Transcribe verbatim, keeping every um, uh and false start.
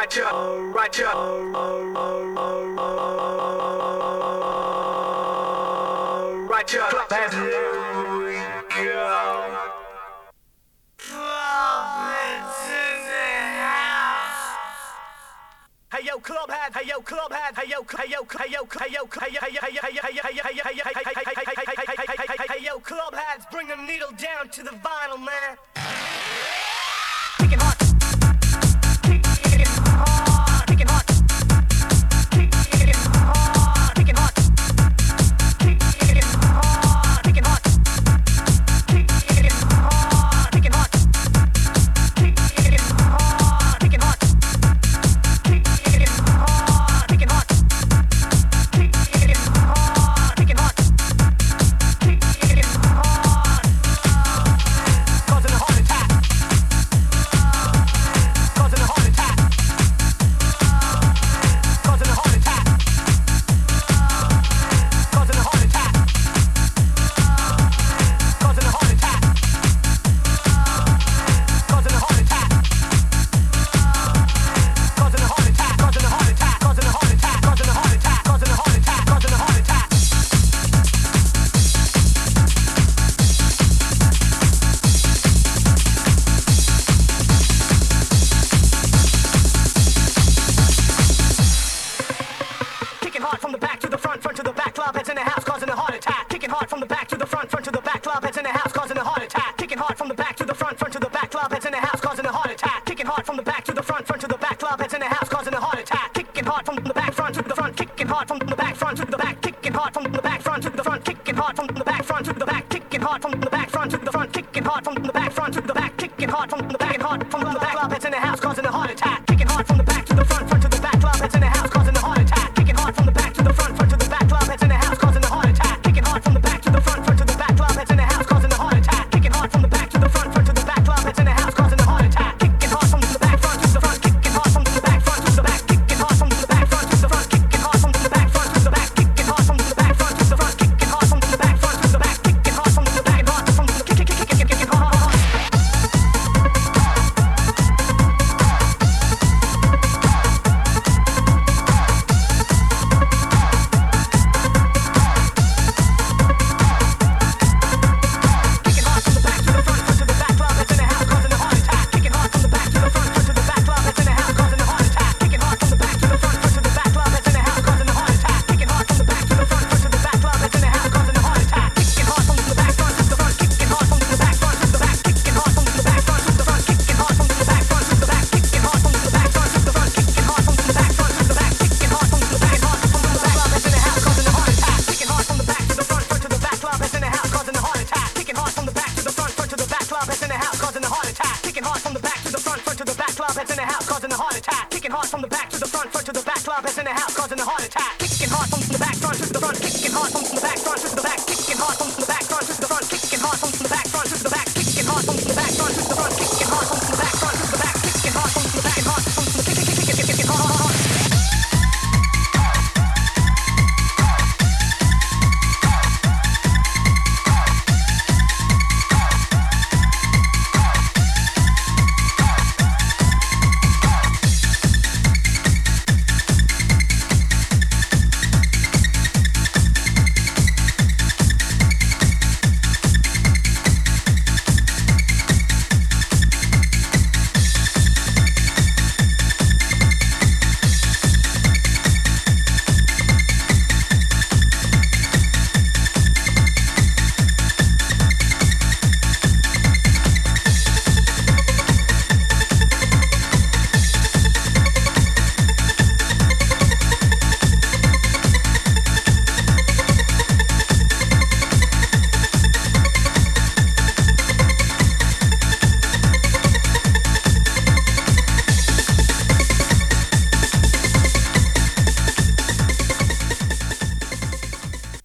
Roger, Roger. Roger, let's go. Hey yo, club hat, hey yo, club hat, hey yo, hey yo, hey yo, hey yo, hey yo, hey yo, hey yo, hey yo, hey yo, hey yo, club hats, bring the needle down to the vinyl, man. Kicking hard, kicking hard, kicking hard, kicking hard, kicking hard, kicking hard, kicking hard, kicking hard, kicking hard, kicking hard, kicking hard, kicking hard. Kicking hard from the back